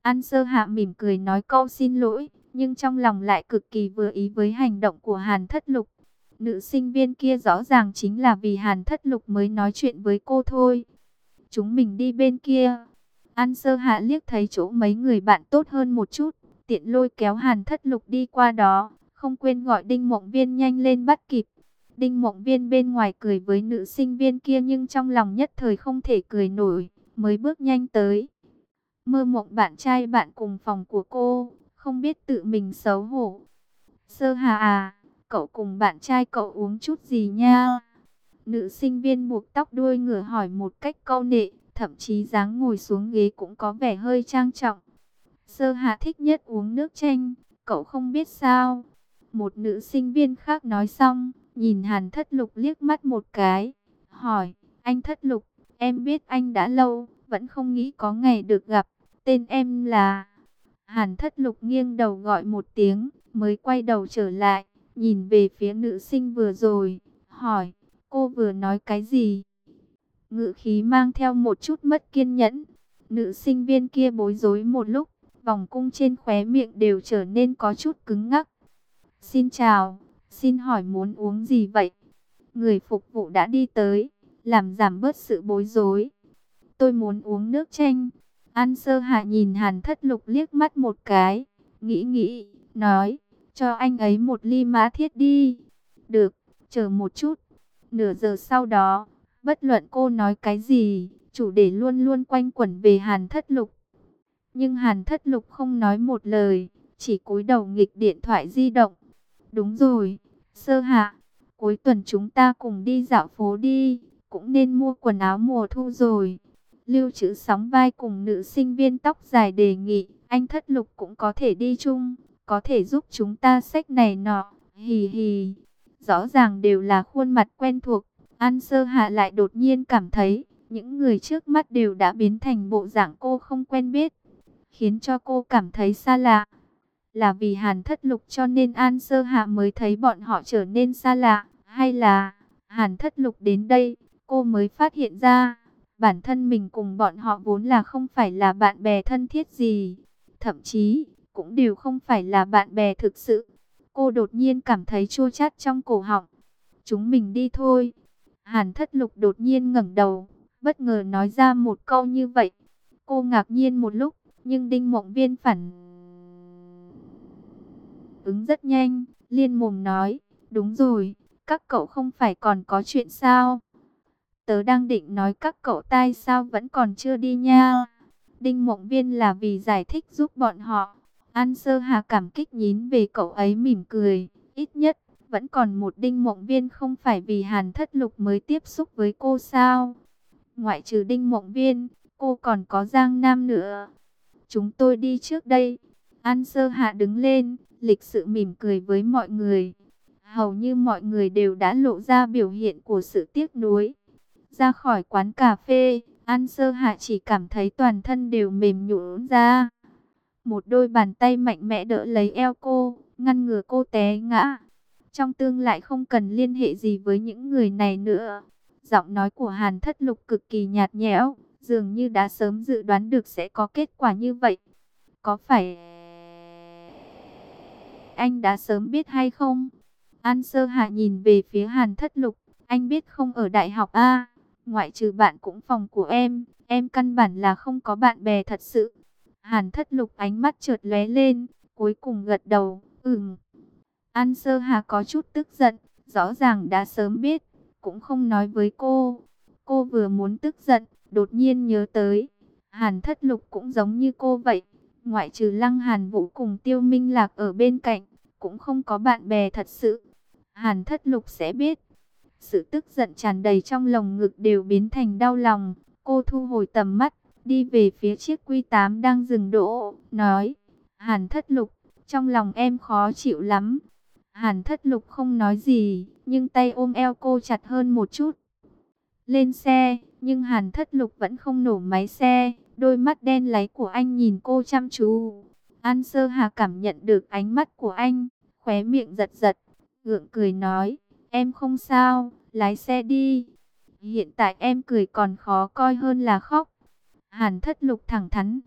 An Sơ Hạ mỉm cười nói câu xin lỗi, nhưng trong lòng lại cực kỳ vừa ý với hành động của Hàn Thất Lục. Nữ sinh viên kia rõ ràng chính là vì Hàn Thất Lục mới nói chuyện với cô thôi. Chúng mình đi bên kia. An Sơ Hạ liếc thấy chỗ mấy người bạn tốt hơn một chút, tiện lôi kéo Hàn Thất Lục đi qua đó, không quên gọi Đinh Mộng Viên nhanh lên bắt kịp. Đinh Mộng Viên bên ngoài cười với nữ sinh viên kia nhưng trong lòng nhất thời không thể cười nổi, mới bước nhanh tới. Mơ Mộng bạn trai bạn cùng phòng của cô, không biết tự mình xấu hổ. Sơ Hà à, cậu cùng bạn trai cậu uống chút gì nha? Nữ sinh viên buộc tóc đuôi ngựa hỏi một cách câu nệ, thậm chí dáng ngồi xuống ghế cũng có vẻ hơi trang trọng. Sơ Hà thích nhất uống nước chanh, cậu không biết sao? Một nữ sinh viên khác nói xong, nhìn Hàn Thất Lục liếc mắt một cái, hỏi, anh Thất Lục, em biết anh đã lâu, vẫn không nghĩ có ngày được gặp, tên em là... Hàn Thất Lục nghiêng đầu gọi một tiếng, mới quay đầu trở lại, nhìn về phía nữ sinh vừa rồi, hỏi, cô vừa nói cái gì? Ngữ khí mang theo một chút mất kiên nhẫn. Nữ sinh viên kia bối rối một lúc, vòng cung trên khóe miệng đều trở nên có chút cứng ngắc. Xin chào, xin hỏi muốn uống gì vậy? Người phục vụ đã đi tới, làm giảm bớt sự bối rối. Tôi muốn uống nước chanh. An Sơ Hạ nhìn Hàn Thất Lục liếc mắt một cái, nghĩ, nói, cho anh ấy một ly mã thiết đi. Được, chờ một chút. Nửa giờ sau đó, bất luận cô nói cái gì, chủ đề luôn luôn quanh quẩn về Hàn Thất Lục. Nhưng Hàn Thất Lục không nói một lời, chỉ cúi đầu nghịch điện thoại di động. Đúng rồi, Sơ Hạ, cuối tuần chúng ta cùng đi dạo phố đi, cũng nên mua quần áo mùa thu rồi. Lưu Trữ sóng vai cùng nữ sinh viên tóc dài đề nghị, anh Thất Lục cũng có thể đi chung, có thể giúp chúng ta xách này nọ, hì hì. Rõ ràng đều là khuôn mặt quen thuộc, An Sơ Hạ lại đột nhiên cảm thấy, những người trước mắt đều đã biến thành bộ dạng cô không quen biết, khiến cho cô cảm thấy xa lạ. Là vì Hàn Thất Lục cho nên An Sơ Hạ mới thấy bọn họ trở nên xa lạ, hay là Hàn Thất Lục đến đây, cô mới phát hiện ra, bản thân mình cùng bọn họ vốn là không phải là bạn bè thân thiết gì, thậm chí cũng đều không phải là bạn bè thực sự. Cô đột nhiên cảm thấy chua chát trong cổ họng. Chúng mình đi thôi. Hàn Thất Lục đột nhiên ngẩng đầu, bất ngờ nói ra một câu như vậy. Cô ngạc nhiên một lúc, nhưng Đinh Mộng Viên phản ứng rất nhanh, liên mồm nói, đúng rồi, các cậu không phải còn có chuyện sao? Tớ đang định nói các cậu tai sao vẫn còn chưa đi nha. Đinh Mộng Viên là vì giải thích giúp bọn họ. An Sơ Hà cảm kích nhín về cậu ấy mỉm cười, ít nhất vẫn còn một Đinh Mộng Viên không phải vì Hàn Thất Lục mới tiếp xúc với cô sao? Ngoại trừ Đinh Mộng Viên, cô còn có Giang Nam nữa. Chúng tôi đi trước đây. An Sơ Hạ đứng lên, lịch sự mỉm cười với mọi người. Hầu như mọi người đều đã lộ ra biểu hiện của sự tiếc nuối. Ra khỏi quán cà phê, An Sơ Hạ chỉ cảm thấy toàn thân đều mềm nhũn ra. Một đôi bàn tay mạnh mẽ đỡ lấy eo cô, ngăn ngừa cô té ngã. Trong tương lai không cần liên hệ gì với những người này nữa. Giọng nói của Hàn Thất Lục cực kỳ nhạt nhẽo, dường như đã sớm dự đoán được sẽ có kết quả như vậy. Có phải anh đã sớm biết hay không? An Sơ Hạ nhìn về phía Hàn Thất Lục, anh biết không, ở đại học A, ngoại trừ bạn cũng phòng của em căn bản là không có bạn bè thật sự. Hàn Thất Lục ánh mắt chợt lóe lên, cuối cùng gật đầu, An Sơ Hà có chút tức giận, rõ ràng đã sớm biết, cũng không nói với cô. Cô vừa muốn tức giận, đột nhiên nhớ tới, Hàn Thất Lục cũng giống như cô vậy, ngoại trừ Lăng Hàn Vũ cùng Tiêu Minh Lạc ở bên cạnh, cũng không có bạn bè thật sự. Hàn Thất Lục sẽ biết. Sự tức giận tràn đầy trong lồng ngực đều biến thành đau lòng. Cô thu hồi tầm mắt, đi về phía chiếc Q8 đang dừng đỗ, nói, Hàn Thất Lục, trong lòng em khó chịu lắm. Hàn Thất Lục không nói gì, nhưng tay ôm eo cô chặt hơn một chút. Lên xe, nhưng Hàn Thất Lục vẫn không nổ máy xe, đôi mắt đen láy của anh nhìn cô chăm chú. An Sơ Hà cảm nhận được ánh mắt của anh, khóe miệng giật giật, gượng cười nói, em không sao, lái xe đi. Hiện tại em cười còn khó coi hơn là khóc. Hàn Thất Lục thẳng thắn,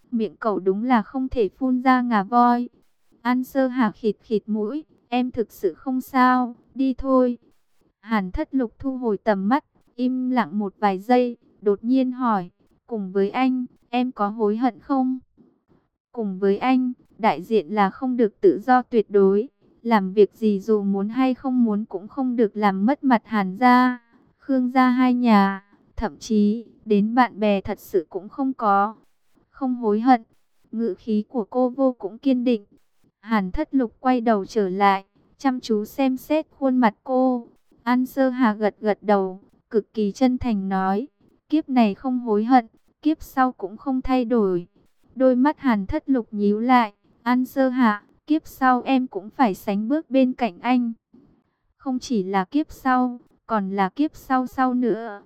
Miệng cậu đúng là không thể phun ra ngà voi. An Sơ Hà khịt khịt mũi, em thực sự không sao, đi thôi. Hàn Thất Lục thu hồi tầm mắt, im lặng một vài giây, đột nhiên hỏi, cùng với anh, em có hối hận không? Cùng với anh, đại diện là không được tự do tuyệt đối. Làm việc gì dù muốn hay không muốn cũng không được làm mất mặt Hàn gia, Khương gia hai nhà. Thậm chí, đến bạn bè thật sự cũng không có. Không hối hận. Ngữ khí của cô vô cũng kiên định. Hàn Thất Lục quay đầu trở lại, chăm chú xem xét khuôn mặt cô. An Sơ Hà gật gật đầu, cực kỳ chân thành nói, kiếp này không hối hận, kiếp sau cũng không thay đổi. Đôi mắt Hàn Thất Lục nhíu lại, An Sơ Hà, kiếp sau em cũng phải sánh bước bên cạnh anh. Không chỉ là kiếp sau, còn là kiếp sau sau nữa,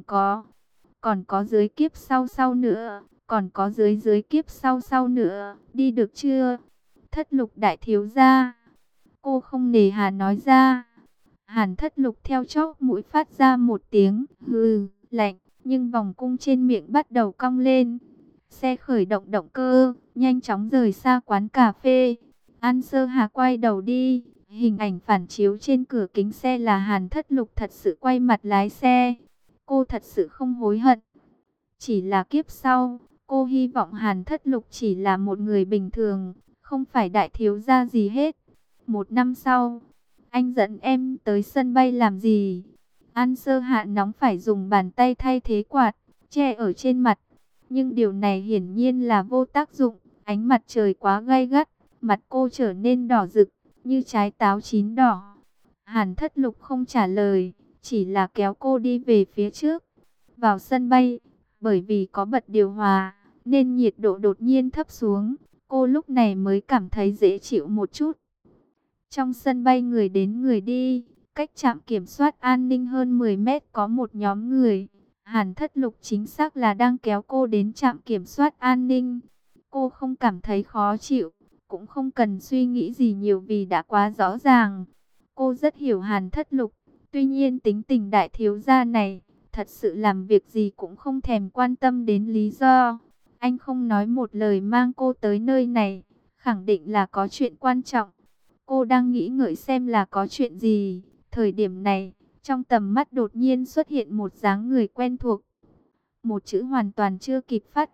còn có dưới kiếp sau sau nữa, còn có dưới dưới kiếp sau sau nữa, đi được chưa? Thất Lục đại thiếu gia. Cô không nề hà nói ra. Hàn Thất Lục theo chóp mũi phát ra một tiếng hừ lạnh, nhưng vòng cung trên miệng bắt đầu cong lên. Xe khởi động động cơ, nhanh chóng rời xa quán cà phê. An Sơ Hà quay đầu đi, hình ảnh phản chiếu trên cửa kính xe là Hàn Thất Lục thật sự quay mặt lái xe. Cô thật sự không hối hận. Chỉ là kiếp sau, cô hy vọng Hàn Thất Lục chỉ là một người bình thường, không phải đại thiếu gia gì hết. 1 năm sau, anh dẫn em tới sân bay làm gì? An Sơ Hạ nóng phải dùng bàn tay thay thế quạt, che ở trên mặt. Nhưng điều này hiển nhiên là vô tác dụng, ánh mặt trời quá gay gắt, mặt cô trở nên đỏ rực, như trái táo chín đỏ. Hàn Thất Lục không trả lời, chỉ là kéo cô đi về phía trước. Vào sân bay, bởi vì có bật điều hòa, nên nhiệt độ đột nhiên thấp xuống, cô lúc này mới cảm thấy dễ chịu một chút. Trong sân bay người đến người đi, cách trạm kiểm soát an ninh hơn 10 mét có một nhóm người. Hàn Thất Lục chính xác là đang kéo cô đến trạm kiểm soát an ninh. Cô không cảm thấy khó chịu, cũng không cần suy nghĩ gì nhiều vì đã quá rõ ràng. Cô rất hiểu Hàn Thất Lục, tuy nhiên tính tình đại thiếu gia này, thật sự làm việc gì cũng không thèm quan tâm đến lý do. Anh không nói một lời mang cô tới nơi này, khẳng định là có chuyện quan trọng. Cô đang nghĩ ngợi xem là có chuyện gì. Thời điểm này, trong tầm mắt đột nhiên xuất hiện một dáng người quen thuộc. Một chữ hoàn toàn chưa kịp phát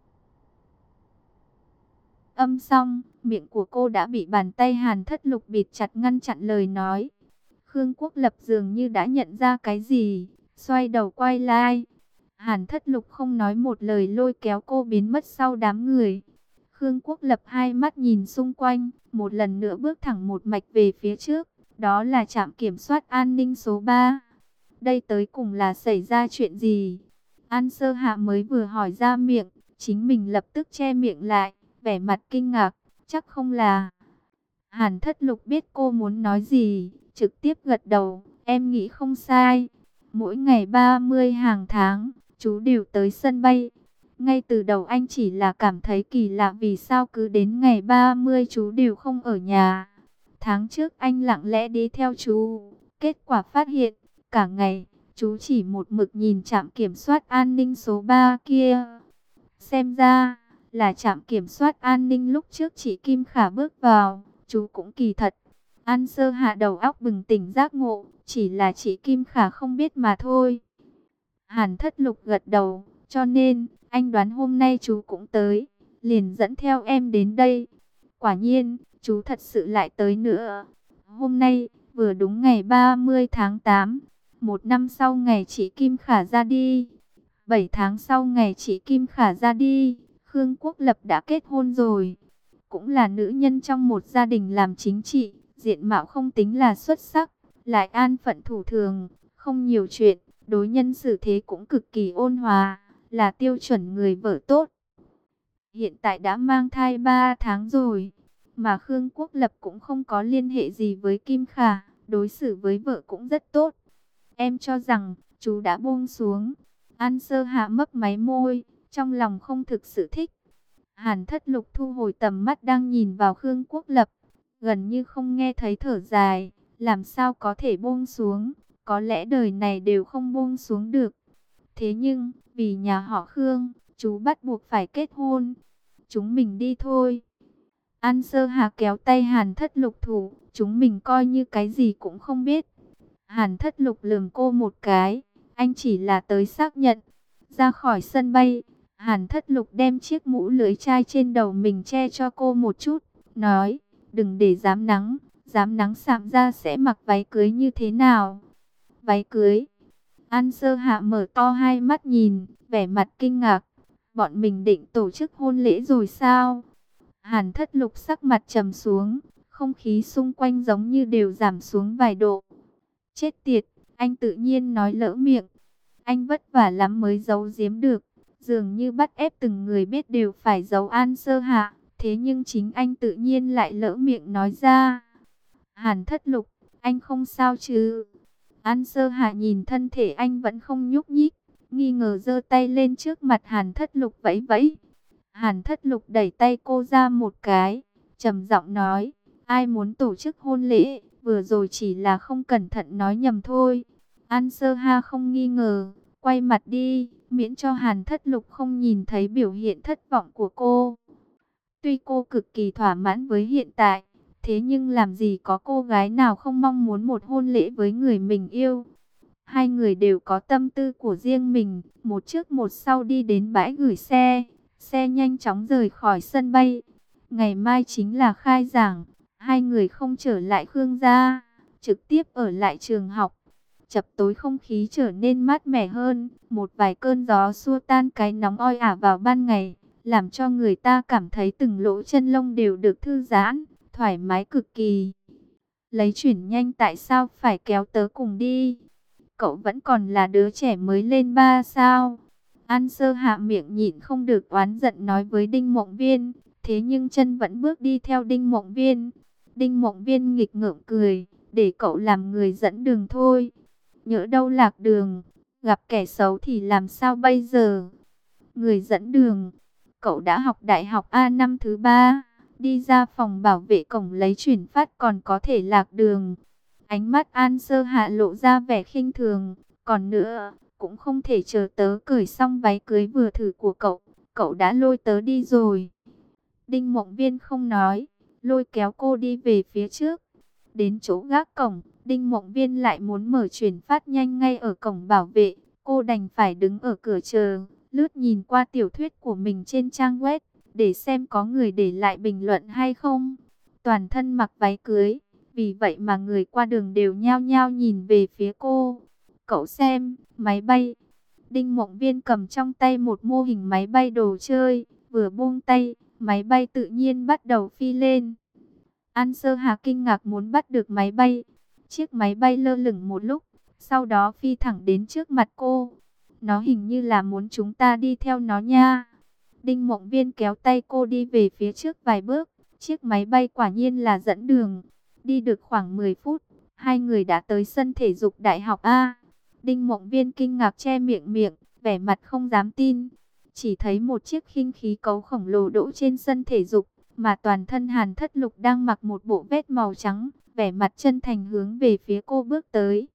âm xong, miệng của cô đã bị bàn tay Hàn Thất Lục bịt chặt ngăn chặn lời nói. Khương Quốc Lập dường như đã nhận ra cái gì, xoay đầu quay lại. Hàn Thất Lục không nói một lời lôi kéo cô biến mất sau đám người. Khương Quốc Lập hai mắt nhìn xung quanh, một lần nữa bước thẳng một mạch về phía trước. Đó là trạm kiểm soát an ninh số 3. Đây tới cùng là xảy ra chuyện gì? An Sơ Hạ mới vừa hỏi ra miệng, chính mình lập tức che miệng lại, vẻ mặt kinh ngạc, chắc không là... Hàn Thất Lục biết cô muốn nói gì, trực tiếp gật đầu, em nghĩ không sai. Mỗi ngày 30 hàng tháng, chú đều tới sân bay. Ngay từ đầu anh chỉ là cảm thấy kỳ lạ vì sao cứ đến ngày 30 chú đều không ở nhà. Tháng trước anh lặng lẽ đi theo chú, kết quả phát hiện, cả ngày, chú chỉ một mực nhìn trạm kiểm soát an ninh số 3 kia. Xem ra, là trạm kiểm soát an ninh lúc trước chị Kim Khả bước vào, chú cũng kỳ thật. An Sơ Hạ đầu óc bừng tỉnh giác ngộ, chỉ là chị Kim Khả không biết mà thôi. Hàn Thất Lục gật đầu, cho nên, anh đoán hôm nay chú cũng tới, liền dẫn theo em đến đây. Quả nhiên, chú thật sự lại tới nữa. Hôm nay, vừa đúng ngày 30 tháng 8, 1 năm sau ngày chị Kim Khả ra đi. 7 tháng sau ngày chị Kim Khả ra đi, Khương Quốc Lập đã kết hôn rồi. Cũng là nữ nhân trong một gia đình làm chính trị, diện mạo không tính là xuất sắc, lại an phận thủ thường, không nhiều chuyện, đối nhân xử thế cũng cực kỳ ôn hòa, là tiêu chuẩn người vợ tốt. Hiện tại đã mang thai 3 tháng rồi, mà Khương Quốc Lập cũng không có liên hệ gì với Kim Khả, đối xử với vợ cũng rất tốt. Em cho rằng, chú đã buông xuống. An Sơ Hạ mấp máy môi, trong lòng không thực sự thích. Hàn Thất Lục thu hồi tầm mắt đang nhìn vào Khương Quốc Lập, gần như không nghe thấy thở dài, làm sao có thể buông xuống, có lẽ đời này đều không buông xuống được. Thế nhưng, vì nhà họ Khương, chú bắt buộc phải kết hôn. chúng mình đi thôi. An Sơ Hà kéo tay Hàn Thất Lục thủ, chúng mình coi như cái gì cũng không biết. Hàn Thất Lục lườm cô một cái, anh chỉ là tới xác nhận. Ra khỏi sân bay, Hàn Thất Lục đem chiếc mũ lưỡi chai trên đầu mình che cho cô một chút, nói, đừng để dám nắng sạm ra sẽ mặc váy cưới như thế nào. Váy cưới? An Sơ Hạ mở to hai mắt nhìn, vẻ mặt kinh ngạc. Bọn mình định tổ chức hôn lễ rồi sao? Hàn Thất Lục sắc mặt trầm xuống, không khí xung quanh giống như đều giảm xuống vài độ. Chết tiệt, anh tự nhiên nói lỡ miệng. Anh vất vả lắm mới giấu giếm được, dường như bắt ép từng người biết đều phải giấu An Sơ Hạ. Thế nhưng chính anh tự nhiên lại lỡ miệng nói ra. Hàn Thất Lục, anh không sao chứ? An Sơ Hạ nhìn thân thể anh vẫn không nhúc nhích, nghi ngờ giơ tay lên trước mặt Hàn Thất Lục vẫy vẫy. Hàn Thất Lục đẩy tay cô ra một cái, trầm giọng nói, ai muốn tổ chức hôn lễ, vừa rồi chỉ là không cẩn thận nói nhầm thôi. An Sơ Ha không nghi ngờ, quay mặt đi, miễn cho Hàn Thất Lục không nhìn thấy biểu hiện thất vọng của cô. Tuy cô cực kỳ thỏa mãn với hiện tại, thế nhưng làm gì có cô gái nào không mong muốn một hôn lễ với người mình yêu. Hai người đều có tâm tư của riêng mình, một trước một sau đi đến bãi gửi xe. Xe nhanh chóng rời khỏi sân bay. Ngày mai chính là khai giảng, hai người không trở lại Khương gia, trực tiếp ở lại trường học. Chập tối không khí trở nên mát mẻ hơn, một vài cơn gió xua tan cái nóng oi ả vào ban ngày, làm cho người ta cảm thấy từng lỗ chân lông đều được thư giãn, thoải mái cực kỳ. Lấy chuyển nhanh tại sao phải kéo tớ cùng đi? Cậu vẫn còn là đứa trẻ mới lên ba sao? An Sơ hạ miệng nhịn không được oán giận nói với Đinh Mộng Viên, thế nhưng chân vẫn bước đi theo Đinh Mộng Viên. Đinh Mộng Viên nghịch ngợm cười, để cậu làm người dẫn đường thôi. Nhỡ đâu lạc đường, gặp kẻ xấu thì làm sao bây giờ? Người dẫn đường, cậu đã học đại học A năm thứ 3, đi ra phòng bảo vệ cổng lấy chuyển phát còn có thể lạc đường. Ánh mắt An Sơ hạ lộ ra vẻ khinh thường, còn nữa, cũng không thể chờ tớ cởi xong váy cưới vừa thử của cậu đã lôi tớ đi rồi. Đinh Mộng Viên không nói, lôi kéo cô đi về phía trước. Đến chỗ gác cổng, Đinh Mộng Viên lại muốn mở chuyển phát nhanh ngay ở cổng bảo vệ, cô đành phải đứng ở cửa chờ, lướt nhìn qua tiểu thuyết của mình trên trang web, để xem có người để lại bình luận hay không. Toàn thân mặc váy cưới, vì vậy mà người qua đường đều nhao nhao nhìn về phía cô. Cậu xem, máy bay. Đinh Mộng Viên cầm trong tay một mô hình máy bay đồ chơi, vừa buông tay, máy bay tự nhiên bắt đầu phi lên. An Sơ Hà kinh ngạc muốn bắt được máy bay. Chiếc máy bay lơ lửng một lúc, sau đó phi thẳng đến trước mặt cô. Nó hình như là muốn chúng ta đi theo nó nha. Đinh Mộng Viên kéo tay cô đi về phía trước vài bước. Chiếc máy bay quả nhiên là dẫn đường. Đi được khoảng 10 phút, hai người đã tới sân thể dục đại học A. Đinh Mộng Viên kinh ngạc che miệng, vẻ mặt không dám tin. Chỉ thấy một chiếc khinh khí cầu khổng lồ đỗ trên sân thể dục, mà toàn thân Hàn Thất Lục đang mặc một bộ vest màu trắng, vẻ mặt chân thành hướng về phía cô bước tới.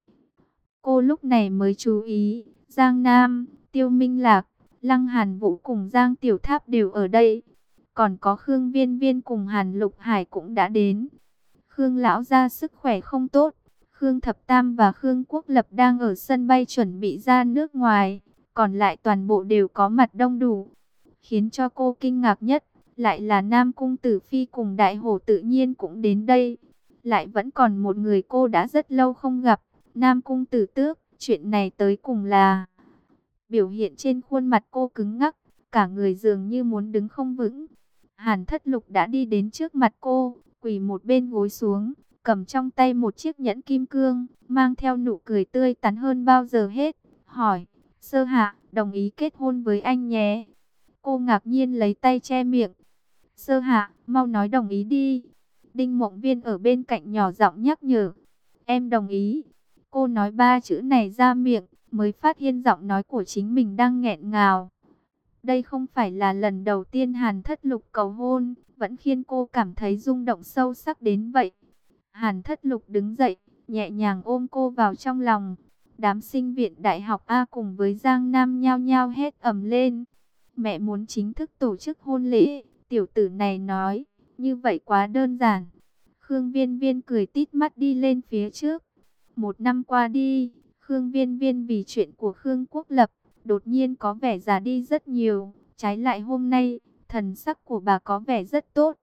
Cô lúc này mới chú ý, Giang Nam, Tiêu Minh Lạc, Lăng Hàn Vũ cùng Giang Tiểu Tháp đều ở đây. Còn có Khương Viên Viên cùng Hàn Lục Hải cũng đã đến. Khương lão gia sức khỏe không tốt. Khương Thập Tam và Khương Quốc Lập đang ở sân bay chuẩn bị ra nước ngoài. Còn lại toàn bộ đều có mặt đông đủ. Khiến cho cô kinh ngạc nhất, lại là Nam Cung Tử Phi cùng Đại Hổ tự nhiên cũng đến đây. Lại vẫn còn một người cô đã rất lâu không gặp, Nam Cung Tử Tước. Chuyện này tới cùng là... Biểu hiện trên khuôn mặt cô cứng ngắc, cả người dường như muốn đứng không vững. Hàn Thất Lục đã đi đến trước mặt cô, quỳ một bên gối xuống, cầm trong tay một chiếc nhẫn kim cương, mang theo nụ cười tươi tắn hơn bao giờ hết, hỏi, Sơ Hạ, đồng ý kết hôn với anh nhé. Cô ngạc nhiên lấy tay che miệng. Sơ Hạ, mau nói đồng ý đi. Đinh Mộng Viên ở bên cạnh nhỏ giọng nhắc nhở. Em đồng ý. Cô nói ba chữ này ra miệng, mới phát hiện giọng nói của chính mình đang nghẹn ngào. Đây không phải là lần đầu tiên Hàn Thất Lục cầu hôn, vẫn khiến cô cảm thấy rung động sâu sắc đến vậy. Hàn Thất Lục đứng dậy, nhẹ nhàng ôm cô vào trong lòng. Đám sinh viên đại học A cùng với Giang Nam nhao nhao hét ầm lên. Mẹ muốn chính thức tổ chức hôn lễ, Tiểu tử này nói, như vậy quá đơn giản. Khương Viên Viên cười tít mắt đi lên phía trước. Một năm qua đi, Khương Viên Viên vì chuyện của Khương Quốc Lập, đột nhiên có vẻ già đi rất nhiều. Trái lại hôm nay, thần sắc của bà có vẻ rất tốt.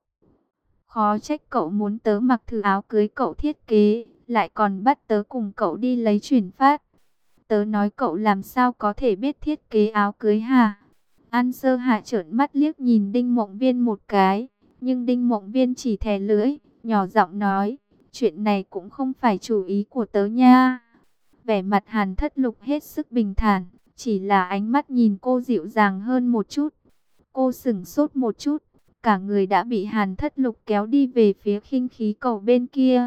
Khó trách cậu muốn tớ mặc thử áo cưới cậu thiết kế, lại còn bắt tớ cùng cậu đi lấy chuyển phát. Tớ nói cậu làm sao có thể biết thiết kế áo cưới hả? An Sơ Hạ trợn mắt liếc nhìn Đinh Mộng Viên một cái, nhưng Đinh Mộng Viên chỉ thè lưỡi, nhỏ giọng nói, chuyện này cũng không phải chủ ý của tớ nha. Vẻ mặt Hàn Thất Lục hết sức bình thản, chỉ là ánh mắt nhìn cô dịu dàng hơn một chút. Cô sững sốt một chút, cả người đã bị Hàn Thất Lục kéo đi về phía khinh khí cầu bên kia.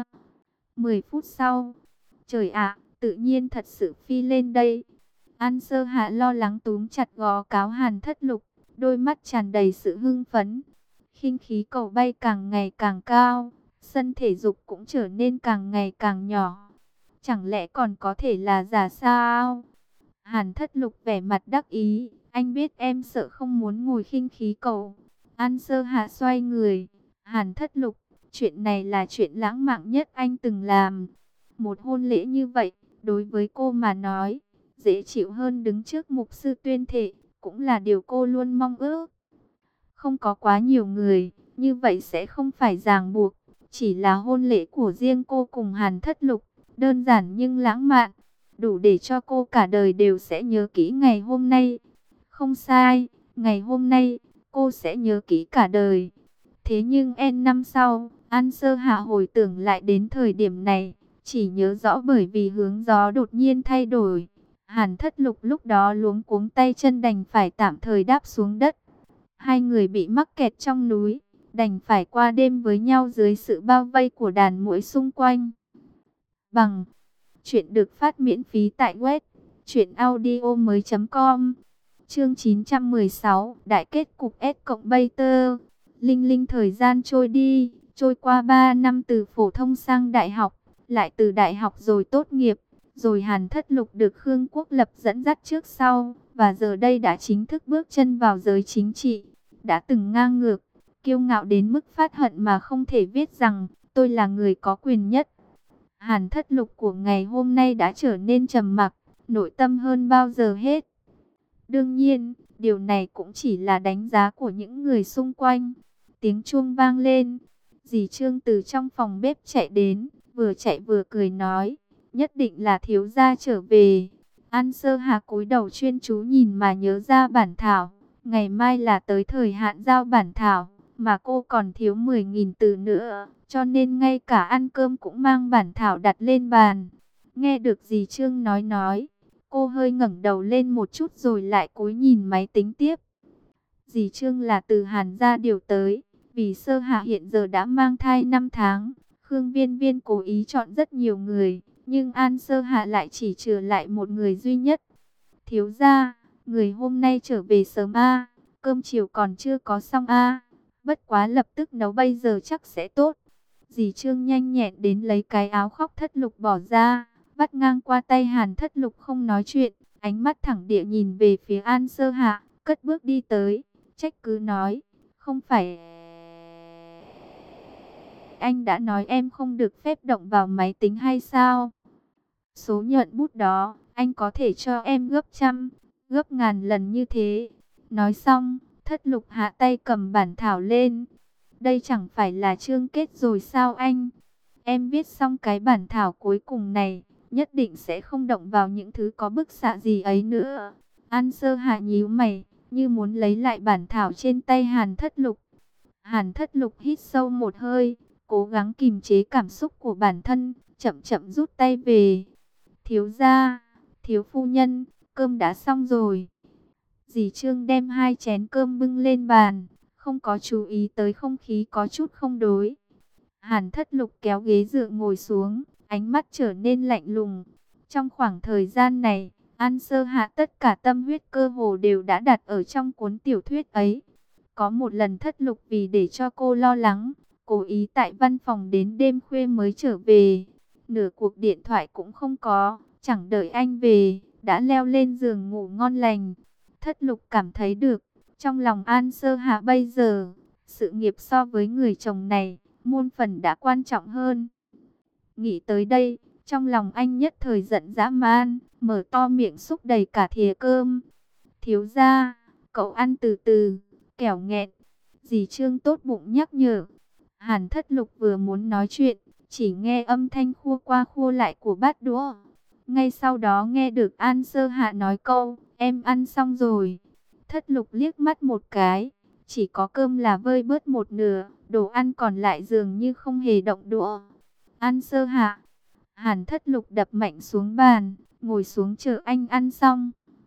10 phút sau, trời ạ, tự nhiên thật sự phi lên đây. An Sơ Hạ lo lắng túm chặt gò cáo Hàn Thất Lục, đôi mắt tràn đầy sự hưng phấn. Khinh khí cầu bay càng ngày càng cao, sân thể dục cũng trở nên càng ngày càng nhỏ. Chẳng lẽ còn có thể là giả sao? Hàn Thất Lục vẻ mặt đắc ý, anh biết em sợ không muốn ngồi khinh khí cầu. An Sơ Hạ xoay người, Hàn Thất Lục, chuyện này là chuyện lãng mạn nhất anh từng làm. Một hôn lễ như vậy, đối với cô mà nói, dễ chịu hơn đứng trước mục sư tuyên thệ, cũng là điều cô luôn mong ước. Không có quá nhiều người, như vậy sẽ không phải ràng buộc, chỉ là hôn lễ của riêng cô cùng Hàn Thất Lục, đơn giản nhưng lãng mạn, đủ để cho cô cả đời đều sẽ nhớ kỹ ngày hôm nay. Không sai, ngày hôm nay, cô sẽ nhớ kỹ cả đời. Thế nhưng N năm sau, An Sơ Hạ hồi tưởng lại đến thời điểm này, chỉ nhớ rõ bởi vì hướng gió đột nhiên thay đổi. Hàn Thất Lục lúc đó luống cuống tay chân đành phải tạm thời đáp xuống đất. Hai người bị mắc kẹt trong núi, đành phải qua đêm với nhau dưới sự bao vây của đàn muỗi xung quanh. Bằng chuyện được phát miễn phí tại web truyệnaudiomoi.com. Chương 916, đại kết cục S cộng Bater. Linh linh thời gian trôi đi, trôi qua 3 năm từ phổ thông sang đại học, lại từ đại học rồi tốt nghiệp, rồi Hàn Thất Lục được Khương Quốc Lập dẫn dắt trước sau, và giờ đây đã chính thức bước chân vào giới chính trị. Đã từng ngang ngược, kiêu ngạo đến mức phát hận mà không thể viết rằng, tôi là người có quyền nhất. Hàn Thất Lục của ngày hôm nay đã trở nên trầm mặc, nội tâm hơn bao giờ hết. Đương nhiên, điều này cũng chỉ là đánh giá của những người xung quanh. Tiếng chuông vang lên, dì Trương từ trong phòng bếp chạy đến, vừa chạy vừa cười nói, nhất định là thiếu gia trở về. An Sơ Hà cúi đầu chuyên chú nhìn mà nhớ ra bản thảo, ngày mai là tới thời hạn giao bản thảo, mà cô còn thiếu 10.000 từ nữa, cho nên ngay cả ăn cơm cũng mang bản thảo đặt lên bàn. Nghe được dì Trương nói, cô hơi ngẩng đầu lên một chút rồi lại cúi nhìn máy tính tiếp. Dì Trương là từ Hàn gia điều tới, vì Sơ Hạ hiện giờ đã mang thai 5 tháng. Khương Viên Viên cố ý chọn rất nhiều người, nhưng An Sơ Hạ lại chỉ trừ lại một người duy nhất. Thiếu gia, người hôm nay trở về sớm a, cơm chiều còn chưa có xong a, bất quá lập tức nấu bây giờ chắc sẽ tốt. Dì Trương nhanh nhẹn đến lấy cái áo khóc Thất Lục bỏ ra, vắt ngang qua tay Hàn Thất Lục không nói chuyện, ánh mắt thẳng địa nhìn về phía An Sơ Hạ, cất bước đi tới, trách cứ nói, không phải anh đã nói em không được phép động vào máy tính hay sao? Số nhuận bút đó, anh có thể cho em gấp trăm, gấp ngàn lần như thế. Nói xong, Thất Lục hạ tay cầm bản thảo lên. Đây chẳng phải là chương kết rồi sao anh? Em viết xong cái bản thảo cuối cùng này, nhất định sẽ không động vào những thứ có bức xạ gì ấy nữa. An Sơ Hạ nhíu mày, như muốn lấy lại bản thảo trên tay Hàn Thất Lục. Hàn Thất Lục hít sâu một hơi, cố gắng kìm chế cảm xúc của bản thân, chậm chậm rút tay về. Thiếu gia, thiếu phu nhân, cơm đã xong rồi. Dì Trương đem 2 chén cơm bưng lên bàn, không có chú ý tới không khí có chút không đối. Hàn Thất Lục kéo ghế dựa ngồi xuống, ánh mắt trở nên lạnh lùng. Trong khoảng thời gian này, An Sơ Hạ tất cả tâm huyết cơ hồ đều đã đặt ở trong cuốn tiểu thuyết ấy. Có một lần Thất Lục vì để cho cô lo lắng, cố ý tại văn phòng đến đêm khuya mới trở về. Nửa cuộc điện thoại cũng không có, chẳng đợi anh về, đã leo lên giường ngủ ngon lành. Thất Lục cảm thấy được, trong lòng An Sơ Hạ bây giờ, Sự nghiệp so với người chồng này, muôn phần đã quan trọng hơn. Nghĩ tới đây, trong lòng anh nhất thời giận dã man, mở to miệng xúc đầy cả thìa cơm. Thiếu gia, cậu ăn từ từ, kẻo nghẹn. Dì Trương tốt bụng nhắc nhở. Hàn Thất Lục vừa muốn nói chuyện, chỉ nghe âm thanh khua qua khua lại của bát đũa. Ngay sau đó nghe được An Sơ Hạ nói câu, em ăn xong rồi. Thất Lục liếc mắt một cái, chỉ có cơm là vơi bớt một nửa, đồ ăn còn lại dường như không hề động đũa. An Sơ Hạ, Hàn Thất Lục đập mạnh xuống bàn, ngồi xuống chờ anh ăn xong.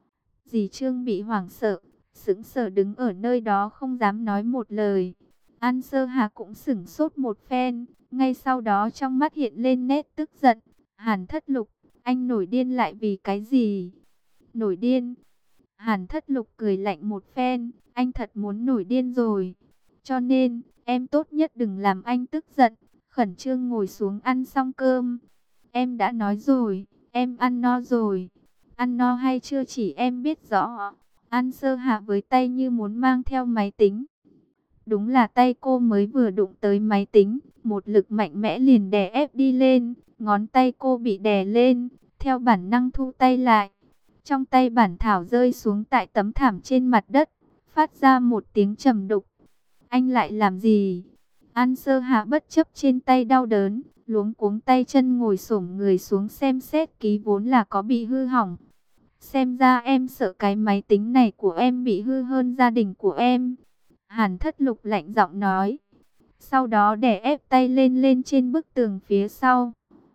Dì Trương bị hoảng sợ, sững sờ đứng ở nơi đó không dám nói một lời. An Sơ Hà cũng sửng sốt một phen, ngay sau đó trong mắt hiện lên nét tức giận. Hàn Thất Lục, anh nổi điên lại vì cái gì? Nổi điên? Hàn Thất Lục cười lạnh một phen, anh thật muốn nổi điên rồi. Cho nên, em tốt nhất đừng làm anh tức giận, khẩn trương ngồi xuống ăn xong cơm. Em đã nói rồi, em ăn no rồi. Ăn no hay chưa chỉ em biết rõ. An Sơ Hạ với tay như muốn mang theo máy tính. Đúng là tay cô mới vừa đụng tới máy tính, một lực mạnh mẽ liền đè ép đi lên, ngón tay cô bị đè lên, theo bản năng thu tay lại. Trong tay bản thảo rơi xuống tại tấm thảm trên mặt đất, phát ra một tiếng trầm đục. Anh lại làm gì? An Sơ Hạ bất chấp trên tay đau đớn, luống cuống tay chân ngồi xổm người xuống xem xét ký vốn là có bị hư hỏng. Xem ra em sợ cái máy tính này của em bị hư hơn gia đình của em. Hàn Thất Lục lạnh giọng nói. Sau đó đè ép tay lên lên trên bức tường phía sau.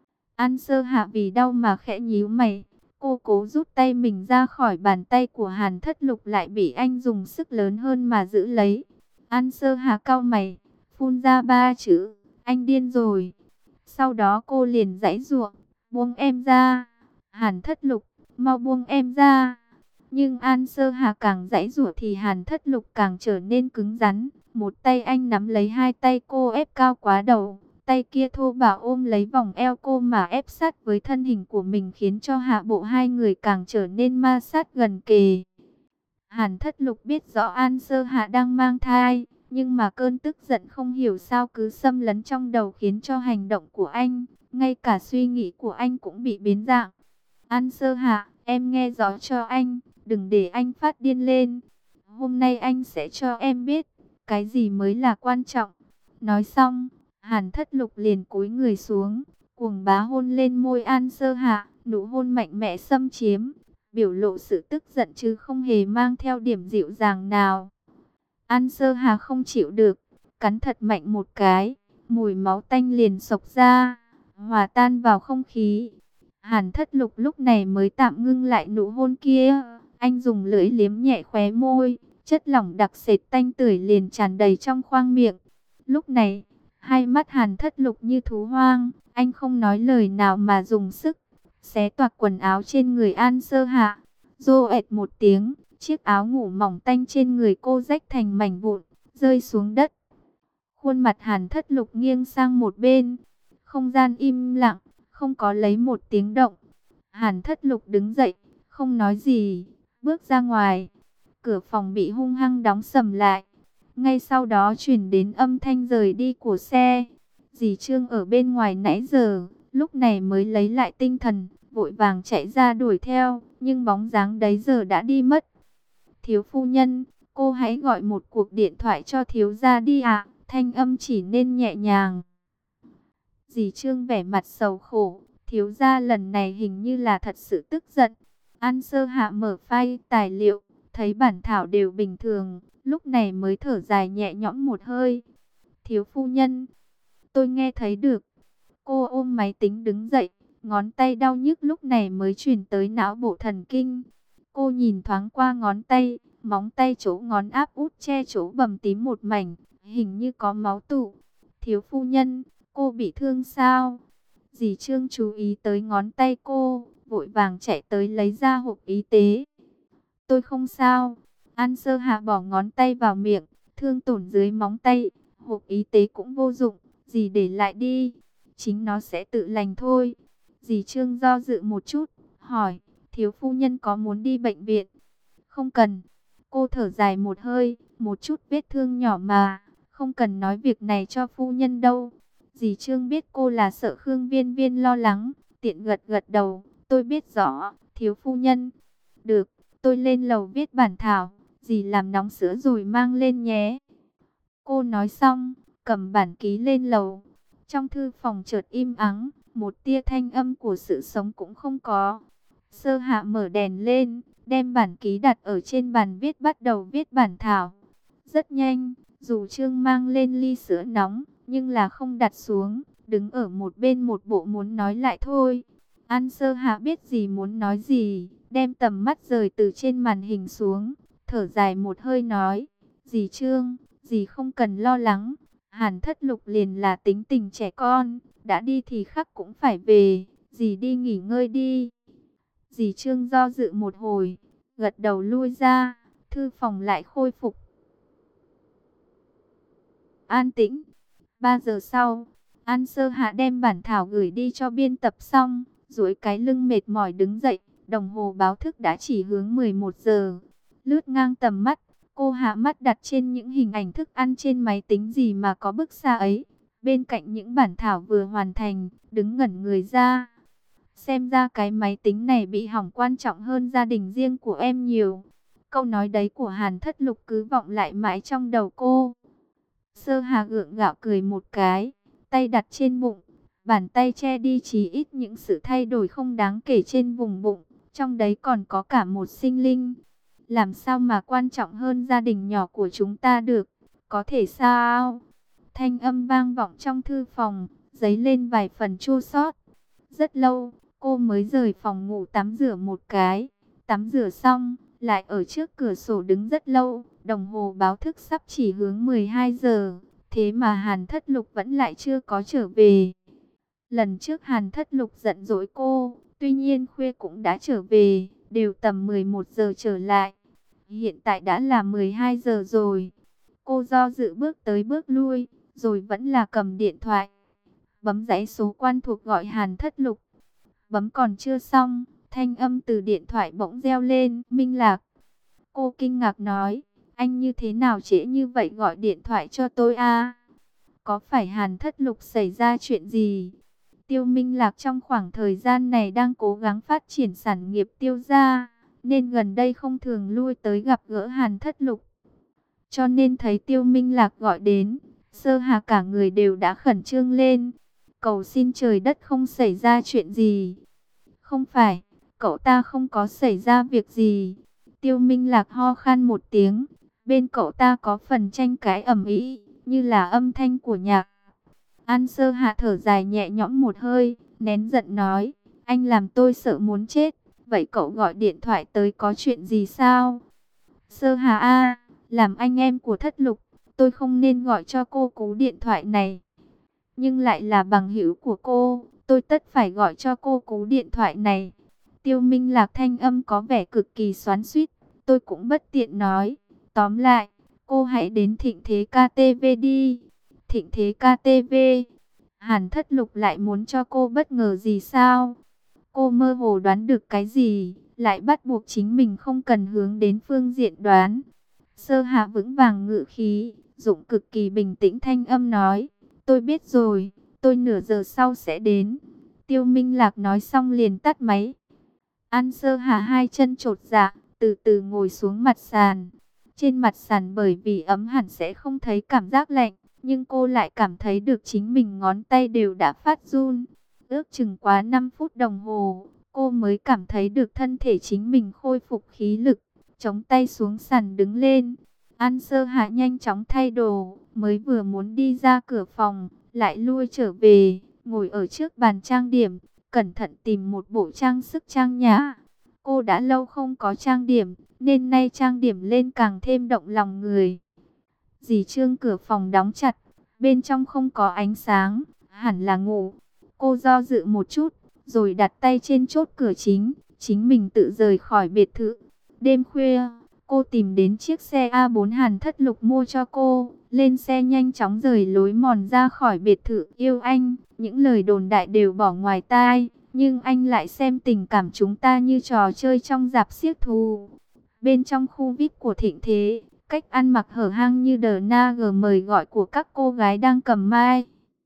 An Sơ Hạ vì đau mà khẽ nhíu mày. Cô cố rút tay mình ra khỏi bàn tay của Hàn Thất Lục lại bị anh dùng sức lớn hơn mà giữ lấy. An Sơ Hạ cau mày, phun ra 3 chữ. Anh điên rồi. Sau đó cô liền giãy giụa. Buông em ra. Hàn Thất Lục, mau buông em ra. Nhưng An Sơ Hà càng giãy giụa thì Hàn Thất Lục càng trở nên cứng rắn. Một tay anh nắm lấy hai tay cô ép cao quá đầu. Tay kia thô bạo ôm lấy vòng eo cô mà ép sát với thân hình của mình khiến cho hạ bộ hai người càng trở nên ma sát gần kề. Hàn Thất Lục biết rõ An Sơ Hạ đang mang thai, nhưng mà cơn tức giận không hiểu sao cứ xâm lấn trong đầu khiến cho hành động của anh, ngay cả suy nghĩ của anh cũng bị biến dạng. An Sơ Hạ, em nghe rõ cho anh, đừng để anh phát điên lên. Hôm nay anh sẽ cho em biết, cái gì mới là quan trọng. Nói xong, Hàn Thất Lục liền cúi người xuống, cuồng bá hôn lên môi An Sơ Hạ, nụ hôn mạnh mẽ xâm chiếm, biểu lộ sự tức giận chứ không hề mang theo điểm dịu dàng nào. An Sơ Hà không chịu được, cắn thật mạnh một cái, mùi máu tanh liền xộc ra, hòa tan vào không khí. Hàn Thất Lục lúc này mới tạm ngưng lại nụ hôn kia, anh dùng lưỡi liếm nhẹ khóe môi, chất lỏng đặc sệt tanh tưởi liền tràn đầy trong khoang miệng. Lúc này, hai mắt Hàn Thất Lục như thú hoang, anh không nói lời nào mà dùng sức xé toạc quần áo trên người An Sơ Hạ. Rô ệt một tiếng, chiếc áo ngủ mỏng tanh trên người cô rách thành mảnh vụn, rơi xuống đất. Khuôn mặt Hàn Thất Lục nghiêng sang một bên, không gian im lặng, không có lấy một tiếng động. Hàn Thất Lục đứng dậy, không nói gì, bước ra ngoài. Cửa phòng bị hung hăng đóng sầm lại. Ngay sau đó chuyển đến âm thanh rời đi của xe. Dì Trương ở bên ngoài nãy giờ, lúc này mới lấy lại tinh thần, vội vàng chạy ra đuổi theo, nhưng bóng dáng đấy giờ đã đi mất. Thiếu phu nhân, cô hãy gọi một cuộc điện thoại cho thiếu gia đi ạ. Thanh âm chỉ nên nhẹ nhàng. Dì Trương vẻ mặt sầu khổ, thiếu gia lần này hình như là thật sự tức giận. An Sơ Hạ mở file tài liệu, thấy bản thảo đều bình thường, lúc này mới thở dài nhẹ nhõm một hơi. Thiếu phu nhân, tôi nghe thấy được. Cô ôm máy tính đứng dậy, ngón tay đau nhức lúc này mới truyền tới não bộ thần kinh. Cô nhìn thoáng qua ngón tay, móng tay chỗ ngón áp út che chỗ bầm tím một mảnh, hình như có máu tụ. Thiếu phu nhân, cô bị thương sao? Dì Trương chú ý tới ngón tay cô, vội vàng chạy tới lấy ra hộp y tế. Tôi không sao. An Sơ Hạ bỏ ngón tay vào miệng, thương tổn dưới móng tay, hộp y tế cũng vô dụng, dì để lại đi, chính nó sẽ tự lành thôi. Dì Trương do dự một chút, hỏi, thiếu phu nhân có muốn đi bệnh viện? Không cần. Cô thở dài một hơi, một chút vết thương nhỏ mà, không cần nói việc này cho phu nhân đâu. Dì Trương biết cô là sợ Khương Viên Viên lo lắng, tiện gật gật đầu, tôi biết rõ, thiếu phu nhân. Được, tôi lên lầu viết bản thảo, dì làm nóng sữa rồi mang lên nhé. Cô nói xong, cầm bản ký lên lầu. Trong thư phòng chợt im ắng, một tia thanh âm của sự sống cũng không có. Sơ Hạ mở đèn lên, đem bản ký đặt ở trên bàn viết, bắt đầu viết bản thảo. Rất nhanh, dù Trương mang lên ly sữa nóng, nhưng là không đặt xuống, đứng ở một bên một bộ muốn nói lại thôi. An Sơ Hạ biết gì muốn nói gì, đem tầm mắt rời từ trên màn hình xuống, thở dài một hơi nói, dì Trương, dì không cần lo lắng, Hàn Thất Lục liền là tính tình trẻ con, đã đi thì khắc cũng phải về, dì đi nghỉ ngơi đi. Dì Trương do dự một hồi, gật đầu lui ra, thư phòng lại khôi phục an tĩnh. 3 giờ sau, An Sơ Hạ đem bản thảo gửi đi cho biên tập xong, duỗi cái lưng mệt mỏi đứng dậy, đồng hồ báo thức đã chỉ hướng 11 giờ. Lướt ngang tầm mắt, cô hạ mắt đặt trên những hình ảnh thức ăn trên máy tính gì mà có bức xa ấy. Bên cạnh những bản thảo vừa hoàn thành, đứng ngẩn người ra. Xem ra cái máy tính này bị hỏng quan trọng hơn gia đình riêng của em nhiều. Câu nói đấy của Hàn Thất Lục cứ vọng lại mãi trong đầu cô. Sơ Hà gượng gạo cười một cái, tay đặt trên bụng, bàn tay che đi chí ít những sự thay đổi không đáng kể trên vùng bụng, trong đấy còn có cả một sinh linh. Làm sao mà quan trọng hơn gia đình nhỏ của chúng ta được, có thể sao? Thanh âm vang vọng trong thư phòng, dấy lên vài phần chua xót. Rất lâu, cô mới rời phòng ngủ tắm rửa một cái, tắm rửa xong, lại ở trước cửa sổ đứng rất lâu. Đồng hồ báo thức sắp chỉ hướng 12 giờ, thế mà Hàn Thất Lục vẫn lại chưa có trở về. Lần trước Hàn Thất Lục giận dỗi cô, tuy nhiên khuya cũng đã trở về, đều tầm 11 giờ trở lại. Hiện tại đã là 12 giờ rồi. Cô do dự bước tới bước lui, rồi vẫn là cầm điện thoại. Bấm dãy số quen thuộc gọi Hàn Thất Lục. Bấm còn chưa xong, thanh âm từ điện thoại bỗng reo lên, Minh Lạc. Cô kinh ngạc nói, anh như thế nào trễ như vậy gọi điện thoại cho tôi à? Có phải Hàn Thất Lục xảy ra chuyện gì? Tiêu Minh Lạc trong khoảng thời gian này đang cố gắng phát triển sản nghiệp tiêu gia, nên gần đây không thường lui tới gặp gỡ Hàn Thất Lục. Cho nên thấy Tiêu Minh Lạc gọi đến, Sơ Hà cả người đều đã khẩn trương lên. Cầu xin trời đất không xảy ra chuyện gì. Không phải, cậu ta không có xảy ra việc gì. Tiêu Minh Lạc ho khan một tiếng. Bên cậu ta có phần tranh cãi ầm ĩ, như là âm thanh của nhạc. An Sơ Hạ thở dài nhẹ nhõm một hơi, nén giận nói, anh làm tôi sợ muốn chết. Vậy cậu gọi điện thoại tới có chuyện gì sao? Sơ Hà a, làm anh em của Thất Lục, tôi không nên gọi cho cô cú điện thoại này. Nhưng lại là bằng hữu của cô, tôi tất phải gọi cho cô cú điện thoại này. Tiêu Minh Lạc thanh âm có vẻ cực kỳ xoắn xuýt, tôi cũng bất tiện nói. Tóm lại, cô hãy đến Thịnh Thế KTV đi. Thịnh Thế KTV, Hàn Thất Lục lại muốn cho cô bất ngờ gì sao? Cô mơ hồ đoán được cái gì, lại bắt buộc chính mình không cần hướng đến phương diện đoán. Sơ Hạ vững vàng ngự khí, dụng cực kỳ bình tĩnh thanh âm nói, tôi biết rồi, tôi nửa giờ sau sẽ đến. Tiêu Minh Lạc nói xong liền tắt máy. An Sơ Hạ hai chân chột dạ, từ từ ngồi xuống mặt sàn. Trên mặt sàn bởi vì ấm hẳn sẽ không thấy cảm giác lạnh, nhưng cô lại cảm thấy được chính mình ngón tay đều đã phát run. Ước chừng quá 5 phút đồng hồ, cô mới cảm thấy được thân thể chính mình khôi phục khí lực, chống tay xuống sàn đứng lên. An Sơ Hạ nhanh chóng thay đồ, mới vừa muốn đi ra cửa phòng, lại lui trở về, ngồi ở trước bàn trang điểm, cẩn thận tìm một bộ trang sức trang nhã. Cô đã lâu không có trang điểm, nên nay trang điểm lên càng thêm động lòng người. Dì Trương cửa phòng đóng chặt, bên trong không có ánh sáng, hẳn là ngủ. Cô do dự một chút, rồi đặt tay trên chốt cửa chính mình tự rời khỏi biệt thự. Đêm khuya, cô tìm đến chiếc xe A4 Hàn Thất Lục mua cho cô, lên xe nhanh chóng rời lối mòn ra khỏi biệt thự. Yêu anh, những lời đồn đại đều bỏ ngoài tai, nhưng anh lại xem tình cảm chúng ta như trò chơi trong rạp xiếc thú. Bên trong khu VIP của Thịnh Thế, cách ăn mặc hở hang như đờ na gờ mời gọi của các cô gái đang cầm mai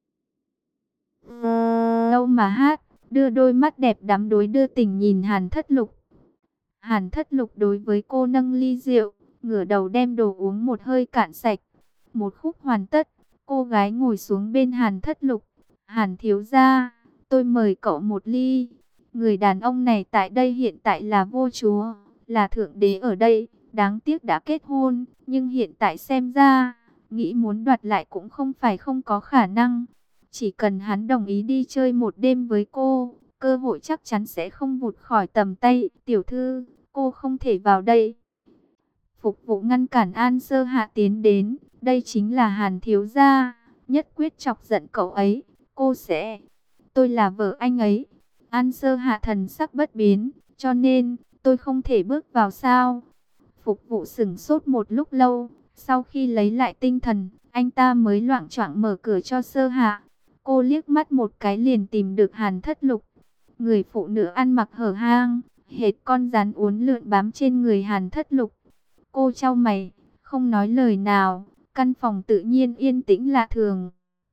đâu mà hát, đưa đôi mắt đẹp đắm đuối đưa tình nhìn Hàn Thất Lục. Hàn Thất Lục đối với cô nâng ly rượu, ngửa đầu đem đồ uống một hơi cạn sạch. Một khúc hoàn tất, cô gái ngồi xuống bên Hàn Thất Lục. Hàn thiếu gia, tôi mời cậu một ly. Người đàn ông này tại đây hiện tại là vua chúa, là thượng đế ở đây, đáng tiếc đã kết hôn, nhưng hiện tại xem ra, nghĩ muốn đoạt lại cũng không phải không có khả năng. Chỉ cần hắn đồng ý đi chơi một đêm với cô, cơ hội chắc chắn sẽ không vụt khỏi tầm tay. Tiểu thư, cô không thể vào đây. Phục vụ ngăn cản An Sơ Hạ tiến đến, đây chính là Hàn thiếu gia, nhất quyết chọc giận cậu ấy, cô sẽ... Tôi là vợ anh ấy. An Sơ Hạ thần sắc bất biến, cho nên tôi không thể bước vào sao? Phục vụ sững sốt một lúc lâu, sau khi lấy lại tinh thần, anh ta mới loạng choạng mở cửa cho Sơ Hạ. Cô liếc mắt một cái liền tìm được Hàn Thất Lục. Người phụ nữ ăn mặc hở hang, hệt con rắn uốn lượn bám trên người Hàn Thất Lục. Cô chau mày, không nói lời nào, căn phòng tự nhiên yên tĩnh lạ thường.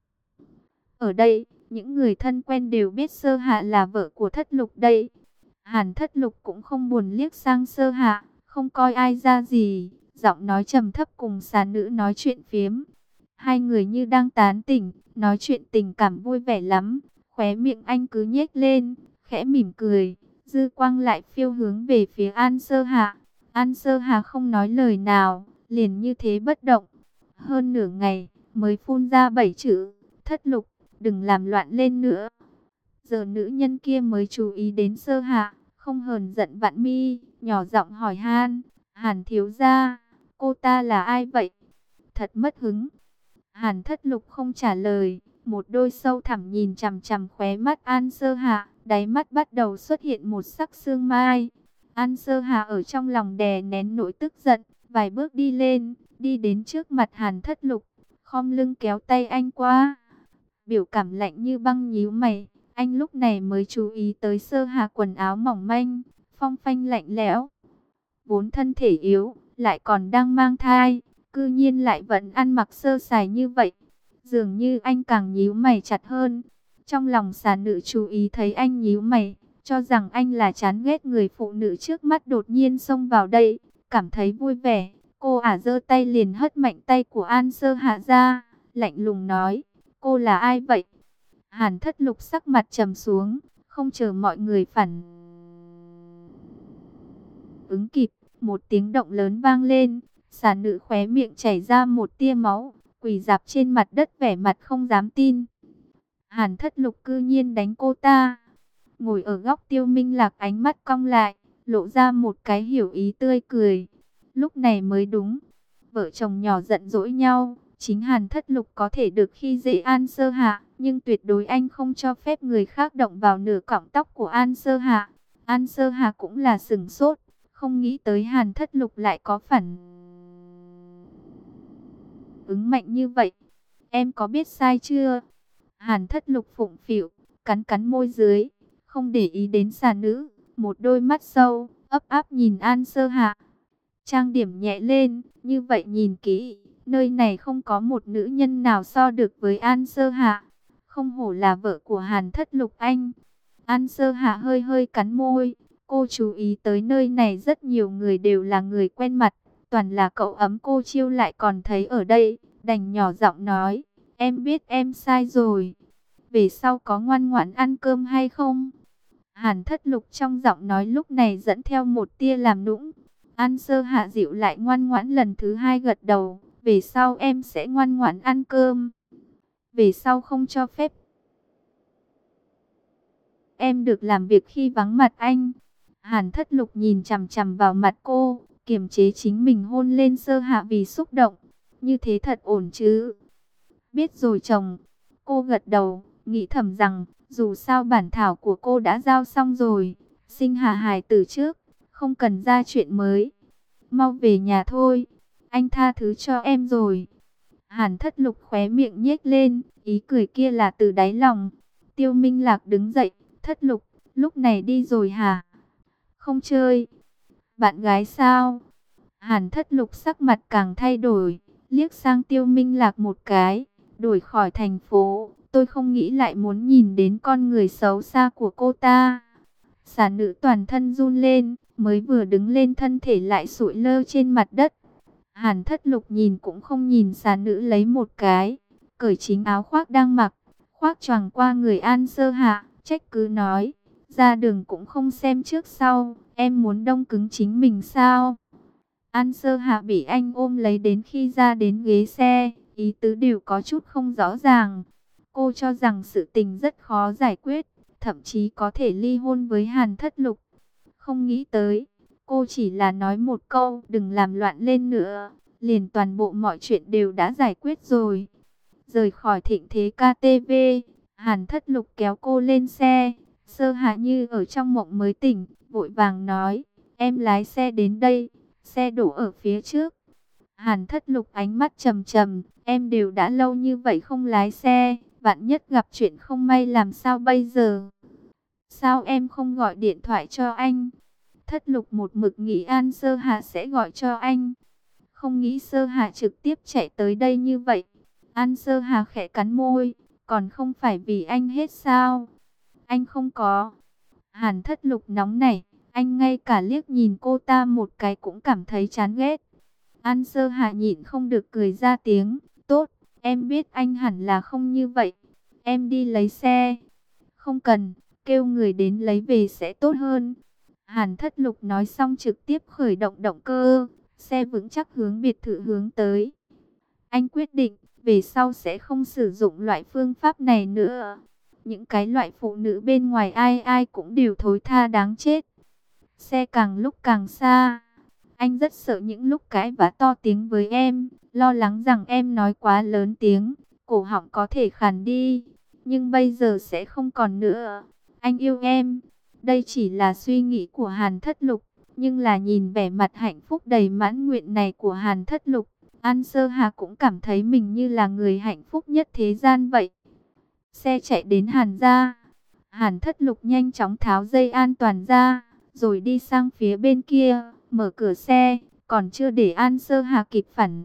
Ở đây, những người thân quen đều biết Sơ Hạ là vợ của Thất Lục đây. Hàn Thất Lục cũng không buồn liếc sang Sơ Hạ, không coi ai ra gì, giọng nói trầm thấp cùng xà nữ nói chuyện phiếm. Hai người như đang tán tỉnh, nói chuyện tình cảm vui vẻ lắm, khóe miệng anh cứ nhếch lên, khẽ mỉm cười, dư quang lại phiêu hướng về phía An Sơ Hạ. An Sơ Hạ không nói lời nào, liền như thế bất động. Hơn nửa ngày, mới phun ra 7 chữ, Thất Lục, đừng làm loạn lên nữa. Giờ nữ nhân kia mới chú ý đến Sơ Hạ, không hờn giận vặn mi, nhỏ giọng hỏi han, Hàn thiếu gia, cô ta là ai vậy? Thật mất hứng. Hàn Thất Lục không trả lời, một đôi sâu thẳm nhìn chằm chằm khóe mắt An Sơ Hạ, đáy mắt bắt đầu xuất hiện một sắc sương mai. An Sơ Hạ ở trong lòng đè nén nỗi tức giận, vài bước đi lên, đi đến trước mặt Hàn Thất Lục, khom lưng kéo tay anh qua. Biểu cảm lạnh như băng nhíu mày, anh lúc này mới chú ý tới Sơ Hạ quần áo mỏng manh, phong phanh lạnh lẽo. Vốn thân thể yếu, lại còn đang mang thai, cư nhiên lại vẫn ăn mặc sơ sài như vậy. Dường như anh càng nhíu mày chặt hơn. Trong lòng xà nữ chú ý thấy anh nhíu mày, cho rằng anh là chán ghét người phụ nữ trước mắt đột nhiên xông vào đây, cảm thấy vui vẻ. Cô giơ tay liền hất mạnh tay của An Sơ Hạ ra, lạnh lùng nói, cô là ai vậy? Hàn Thất Lục sắc mặt trầm xuống, không chờ mọi người phản ứng kịp, một tiếng động lớn vang lên, xà nữ khóe miệng chảy ra một tia máu, quỳ rạp trên mặt đất vẻ mặt không dám tin. Hàn Thất Lục cư nhiên đánh cô ta. Ngồi ở góc Tiêu Minh Lạc ánh mắt cong lại, lộ ra một cái hiểu ý tươi cười. Lúc này mới đúng, vợ chồng nhỏ giận dỗi nhau, chính Hàn Thất Lục có thể được khi dễ An Sơ Hạ, nhưng tuyệt đối anh không cho phép người khác động vào nửa cọng tóc của An Sơ Hạ. An Sơ Hạ cũng là sửng sốt, không nghĩ tới Hàn Thất Lục lại có phản ứng mạnh như vậy. Em có biết sai chưa? Hàn Thất Lục phụng phịu, cắn cắn môi dưới, không để ý đến xà nữ, một đôi mắt sâu, ấp áp nhìn An Sơ Hạ. Trang điểm nhẹ lên, như vậy nhìn kỹ, nơi này không có một nữ nhân nào so được với An Sơ Hạ. Không hổ là vợ của Hàn Thất Lục anh. An Sơ Hạ hơi hơi cắn môi, cô chú ý tới nơi này rất nhiều người đều là người quen mặt, toàn là cậu ấm cô chiêu lại còn thấy ở đây, đành nhỏ giọng nói, em biết em sai rồi. Về sau có ngoan ngoãn ăn cơm hay không? Hàn Thất Lục trong giọng nói lúc này dẫn theo một tia làm nũng. An Sơ Hạ dịu lại ngoan ngoãn lần thứ hai gật đầu. Về sau em sẽ ngoan ngoãn ăn cơm. Về sau không cho phép em được làm việc khi vắng mặt anh. Hàn Thất Lục nhìn chằm chằm vào mặt cô, kiềm chế chính mình hôn lên Sơ Hạ vì xúc động. Như thế thật ổn chứ? Biết rồi chồng. Cô gật đầu, nghĩ thầm rằng, dù sao bản thảo của cô đã giao xong rồi, sinh hạ hài tử trước, không cần ra chuyện mới. Mau về nhà thôi, anh tha thứ cho em rồi. Hàn Thất Lục khóe miệng nhếch lên, ý cười kia là từ đáy lòng. Tiêu Minh Lạc đứng dậy, Thất Lục, lúc này đi rồi hả? Không chơi. Bạn gái sao? Hàn Thất Lục sắc mặt càng thay đổi, liếc sang Tiêu Minh Lạc một cái, đuổi khỏi thành phố. Tôi không nghĩ lại muốn nhìn đến con người xấu xa của cô ta. Xà nữ toàn thân run lên, mới vừa đứng lên thân thể lại sụi lơ trên mặt đất. Hàn Thất Lục nhìn cũng không nhìn xà nữ lấy một cái, cởi chính áo khoác đang mặc, khoác choàng qua người An Sơ Hạ, trách cứ nói, ra đường cũng không xem trước sau, em muốn đông cứng chính mình sao? An Sơ Hạ bị anh ôm lấy đến khi ra đến ghế xe, ý tứ đều có chút không rõ ràng. Cô cho rằng sự tình rất khó giải quyết, thậm chí có thể ly hôn với Hàn Thất Lục. Không nghĩ tới, cô chỉ là nói một câu đừng làm loạn lên nữa, liền toàn bộ mọi chuyện đều đã giải quyết rồi. Rời khỏi Thịnh Thế KTV, Hàn Thất Lục kéo cô lên xe. Sơ Hạ như ở trong mộng mới tỉnh, vội vàng nói, em lái xe đến đây, xe đổ ở phía trước. Hàn Thất Lục ánh mắt trầm trầm, em đều đã lâu như vậy không lái xe, vạn nhất gặp chuyện không may làm sao bây giờ? Sao em không gọi điện thoại cho anh? Thất Lục một mực nghĩ An Sơ Hạ sẽ gọi cho anh, không nghĩ Sơ Hạ trực tiếp chạy tới đây như vậy. An Sơ Hạ khẽ cắn môi, còn không phải vì anh hết sao? Anh không có. Hàn Thất Lục nóng nảy, anh ngay cả liếc nhìn cô ta một cái cũng cảm thấy chán ghét. An Sơ Hạ nhịn không được cười ra tiếng, tốt, em biết anh hẳn là không như vậy. Em đi lấy xe. Không cần, kêu người đến lấy về sẽ tốt hơn. Hàn Thất Lục nói xong trực tiếp khởi động động cơ, xe vững chắc hướng biệt thự hướng tới. Anh quyết định, về sau sẽ không sử dụng loại phương pháp này nữa. Những cái loại phụ nữ bên ngoài ai ai cũng đều thối tha đáng chết. Xe càng lúc càng xa. Anh rất sợ những lúc cãi vã to tiếng với em, lo lắng rằng em nói quá lớn tiếng, cổ họng có thể khàn đi. Nhưng bây giờ sẽ không còn nữa. Anh yêu em. Đây chỉ là suy nghĩ của Hàn Thất Lục, nhưng là nhìn vẻ mặt hạnh phúc đầy mãn nguyện này của Hàn Thất Lục, An Sơ Hà cũng cảm thấy mình như là người hạnh phúc nhất thế gian vậy. Xe chạy đến Hàn gia. Hàn Thất Lục nhanh chóng tháo dây an toàn ra, rồi đi sang phía bên kia, mở cửa xe, còn chưa để An Sơ Hà kịp phản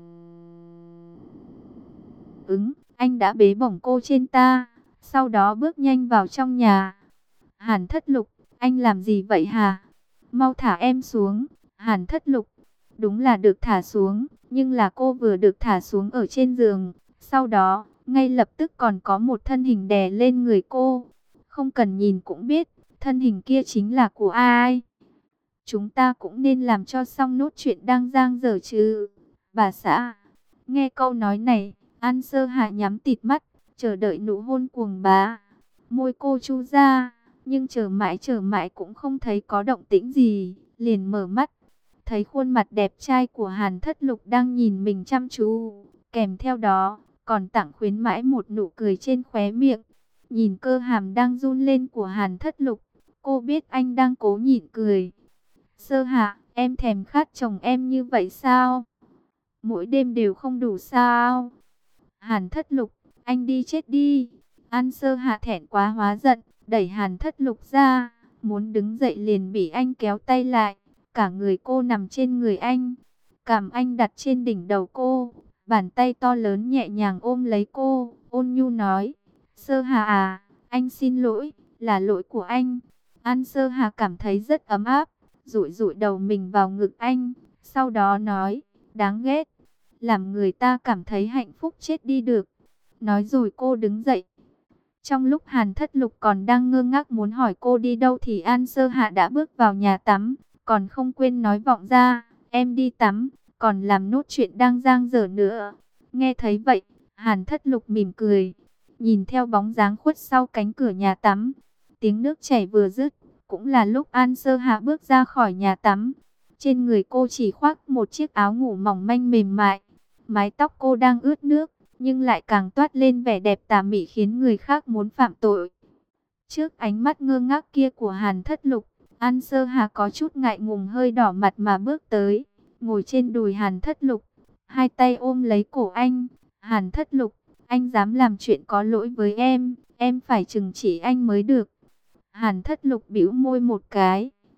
ứng, anh đã bế bổng cô trên ta, sau đó bước nhanh vào trong nhà. Hàn Thất Lục, anh làm gì vậy hả? Mau thả em xuống. Hàn Thất Lục, đúng là được thả xuống, nhưng là cô vừa được thả xuống ở trên giường, sau đó, ngay lập tức còn có một thân hình đè lên người cô. Không cần nhìn cũng biết, thân hình kia chính là của ai. Chúng ta cũng nên làm cho xong nốt chuyện đang dang dở chứ. Bà xã, nghe câu nói này, An Sơ Hạ nhắm tịt mắt, chờ đợi nụ hôn cuồng bá. Môi cô chu ra, nhưng chờ mãi cũng không thấy có động tĩnh gì, liền mở mắt. Thấy khuôn mặt đẹp trai của Hàn Thất Lục đang nhìn mình chăm chú, kèm theo đó, còn tặng khuyến mãi một nụ cười trên khóe miệng. Nhìn cơ hàm đang run lên của Hàn Thất Lục, cô biết anh đang cố nhịn cười. Sơ Hạ, em thèm khát chồng em như vậy sao? Mỗi đêm đều không đủ sao? Hàn Thất Lục, anh đi chết đi. An Sơ Hạ thẹn quá hóa giận, đẩy Hàn Thất Lục ra, muốn đứng dậy liền bị anh kéo tay lại. Cả người cô nằm trên người anh, cảm anh đặt trên đỉnh đầu cô, bàn tay to lớn nhẹ nhàng ôm lấy cô, ôn nhu nói, Sơ Hà à, anh xin lỗi, là lỗi của anh. An Sơ Hà cảm thấy rất ấm áp, dụi dụi đầu mình vào ngực anh, sau đó nói, đáng ghét, làm người ta cảm thấy hạnh phúc chết đi được. Nói rồi cô đứng dậy. Trong lúc Hàn Thất Lục còn đang ngơ ngác muốn hỏi cô đi đâu thì An Sơ Hạ đã bước vào nhà tắm, còn không quên nói vọng ra, em đi tắm, còn làm nốt chuyện đang dang dở nữa. Nghe thấy vậy, Hàn Thất Lục mỉm cười, nhìn theo bóng dáng khuất sau cánh cửa nhà tắm. Tiếng nước chảy vừa dứt, cũng là lúc An Sơ Hạ bước ra khỏi nhà tắm. Trên người cô chỉ khoác một chiếc áo ngủ mỏng manh mềm mại, mái tóc cô đang ướt nước, nhưng lại càng toát lên vẻ đẹp tà mị khiến người khác muốn phạm tội. Trước ánh mắt ngơ ngác kia của Hàn Thất Lục, An Sơ Hà có chút ngại ngùng hơi đỏ mặt mà bước tới, ngồi trên đùi Hàn Thất Lục, hai tay ôm lấy cổ anh. Hàn Thất Lục, anh dám làm chuyện có lỗi với em phải trừng trị anh mới được. Hàn Thất Lục bĩu môi một cái,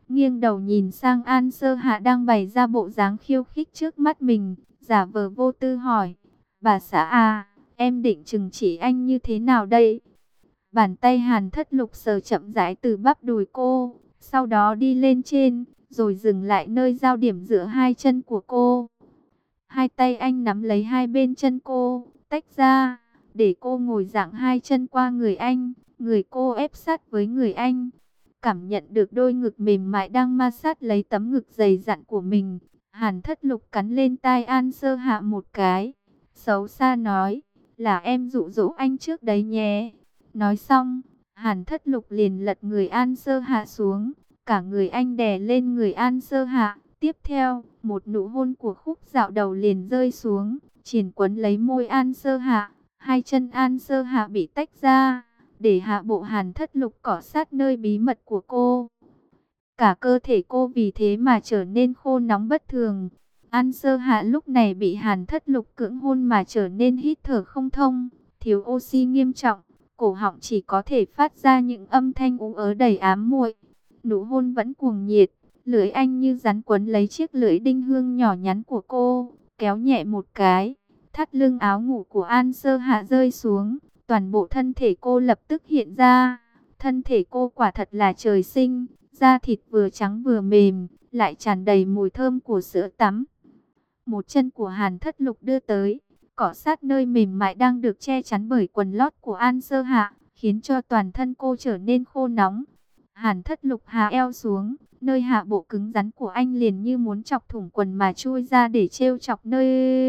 nghiêng đầu nhìn sang An Sơ Hạ đang bày ra bộ dáng khiêu khích trước mắt mình, giả vờ vô tư hỏi, bà xã à, em định trừng trị anh như thế nào đây? Bàn tay Hàn Thất Lục sờ chậm rãi từ bắp đùi cô, sau đó đi lên trên, rồi dừng lại nơi giao điểm giữa hai chân của cô. Hai tay anh nắm lấy hai bên chân cô, tách ra, để cô ngồi dạng hai chân qua người anh, người cô ép sát với người anh. Cảm nhận được đôi ngực mềm mại đang ma sát lấy tấm ngực dày dặn của mình, Hàn Thất Lục cắn lên tai An Sơ Hạ một cái, xấu xa nói, là em dụ dỗ anh trước đấy nhé. Nói xong, Hàn Thất Lục liền lật người An Sơ Hạ xuống, cả người anh đè lên người An Sơ Hạ. Tiếp theo, một nụ hôn của Khúc Dạo Đầu liền rơi xuống, chìm quấn lấy môi An Sơ Hạ. Hai chân An Sơ Hạ bị tách ra, để hạ bộ Hàn Thất Lục cọ sát nơi bí mật của cô. Cả cơ thể cô vì thế mà trở nên khô nóng bất thường. An Sơ Hạ lúc này bị Hàn Thất Lục cưỡng hôn mà trở nên hít thở không thông, thiếu oxy nghiêm trọng, cổ họng chỉ có thể phát ra những âm thanh ú ớ đầy ám muội. Nụ hôn vẫn cuồng nhiệt, lưỡi anh như rắn quấn lấy chiếc lưỡi đinh hương nhỏ nhắn của cô, kéo nhẹ một cái, thắt lưng áo ngủ của An Sơ Hạ rơi xuống, toàn bộ thân thể cô lập tức hiện ra. Thân thể cô quả thật là trời sinh, da thịt vừa trắng vừa mềm, lại tràn đầy mùi thơm của sữa tắm. Một chân của Hàn Thất Lục đưa tới, cọ sát nơi mềm mại đang được che chắn bởi quần lót của An Sơ Hạ, khiến cho toàn thân cô trở nên khô nóng. Hàn Thất Lục hạ eo xuống, nơi hạ bộ cứng rắn của anh liền như muốn chọc thủng quần mà chui ra để trêu chọc nơi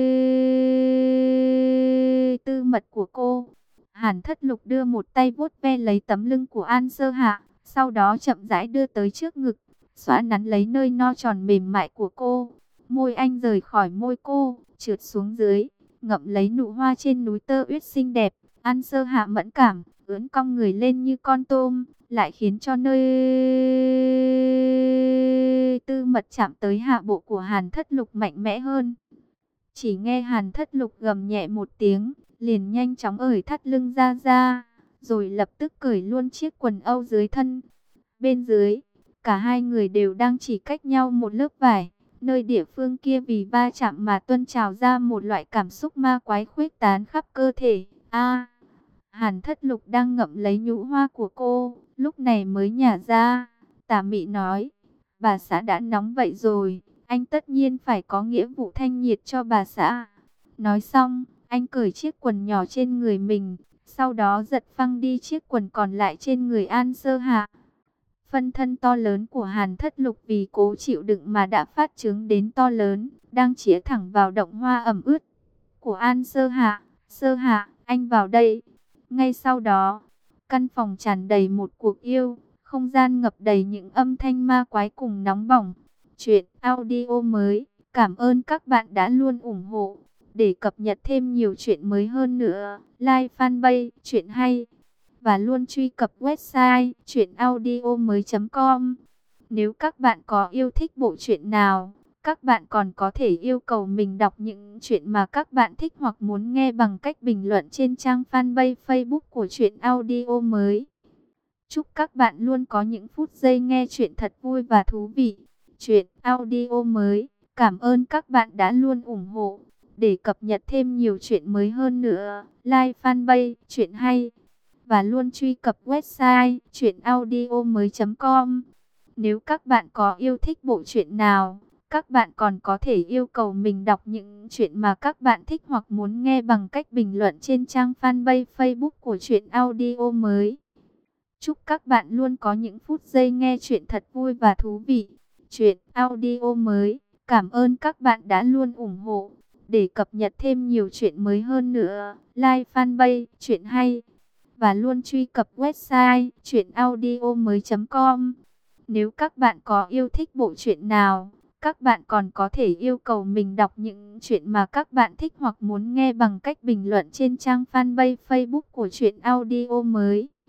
tư mật của cô. Hàn Thất Lục đưa một tay vuốt ve lấy tấm lưng của An Sơ Hạ, sau đó chậm rãi đưa tới trước ngực, xoa nắn lấy nơi no tròn mềm mại của cô. Môi anh rời khỏi môi cô, trượt xuống dưới, ngậm lấy nụ hoa trên núi tơ uyết xinh đẹp. An Sơ Hạ mẫn cảm, ưỡn cong người lên như con tôm, lại khiến cho nơi tư mật chạm tới hạ bộ của Hàn Thất Lục mạnh mẽ hơn. Chỉ nghe Hàn Thất Lục gầm nhẹ một tiếng, liền nhanh chóng ởi thắt lưng ra, rồi lập tức cởi luôn chiếc quần âu dưới thân. Bên dưới, cả hai người đều đang chỉ cách nhau một lớp vải. Nơi địa phương kia vì va chạm mà tuôn trào ra một loại cảm xúc ma quái khuếch tán khắp cơ thể. Hàn Thất Lục đang ngậm lấy nhũ hoa của cô, lúc này mới nhả ra. Tà mị nói, bà xã đã nóng vậy rồi, anh tất nhiên phải có nghĩa vụ thanh nhiệt cho bà xã. Nói xong, anh cởi chiếc quần nhỏ trên người mình, sau đó giật phăng đi chiếc quần còn lại trên người An Sơ Hạ. Phân thân to lớn của Hàn Thất Lục vì cố chịu đựng mà đã phát trướng đến to lớn, đang chĩa thẳng vào động hoa ẩm ướt của An Sơ Hạ. Sơ Hạ, anh vào đây. Ngay sau đó, căn phòng tràn đầy một cuộc yêu, không gian ngập đầy những âm thanh ma quái cùng nóng bỏng. Chuyện audio mới, cảm ơn các bạn đã luôn ủng hộ. Để cập nhật thêm nhiều chuyện mới hơn nữa, like fanpage Chuyện Hay và luôn truy cập website chuyenaudio.com. Nếu các bạn có yêu thích bộ truyện nào, các bạn còn có thể yêu cầu mình đọc những chuyện mà các bạn thích hoặc muốn nghe bằng cách bình luận trên trang fanpage Facebook của Chuyện Audio mới. Chúc các bạn luôn có những phút giây nghe chuyện thật vui và thú vị. Chuyện audio mới, cảm ơn các bạn đã luôn ủng hộ. Để cập nhật thêm nhiều chuyện mới hơn nữa, like fanpage Chuyện Hay và luôn truy cập website chuyenaudio.com. Nếu các bạn có yêu thích bộ truyện nào, các bạn còn có thể yêu cầu mình đọc những chuyện mà các bạn thích hoặc muốn nghe bằng cách bình luận trên trang fanpage Facebook của Chuyện Audio mới. Chúc các bạn luôn có những phút giây nghe chuyện thật vui và thú vị. Chuyện audio mới, cảm ơn các bạn đã luôn ủng hộ. Để cập nhật thêm nhiều chuyện mới hơn nữa, like fanpage Chuyện Hay và luôn truy cập website chuyenaudio.com. Nếu các bạn có yêu thích bộ truyện nào, các bạn còn có thể yêu cầu mình đọc những chuyện mà các bạn thích hoặc muốn nghe bằng cách bình luận trên trang fanpage Facebook của Chuyện Audio mới.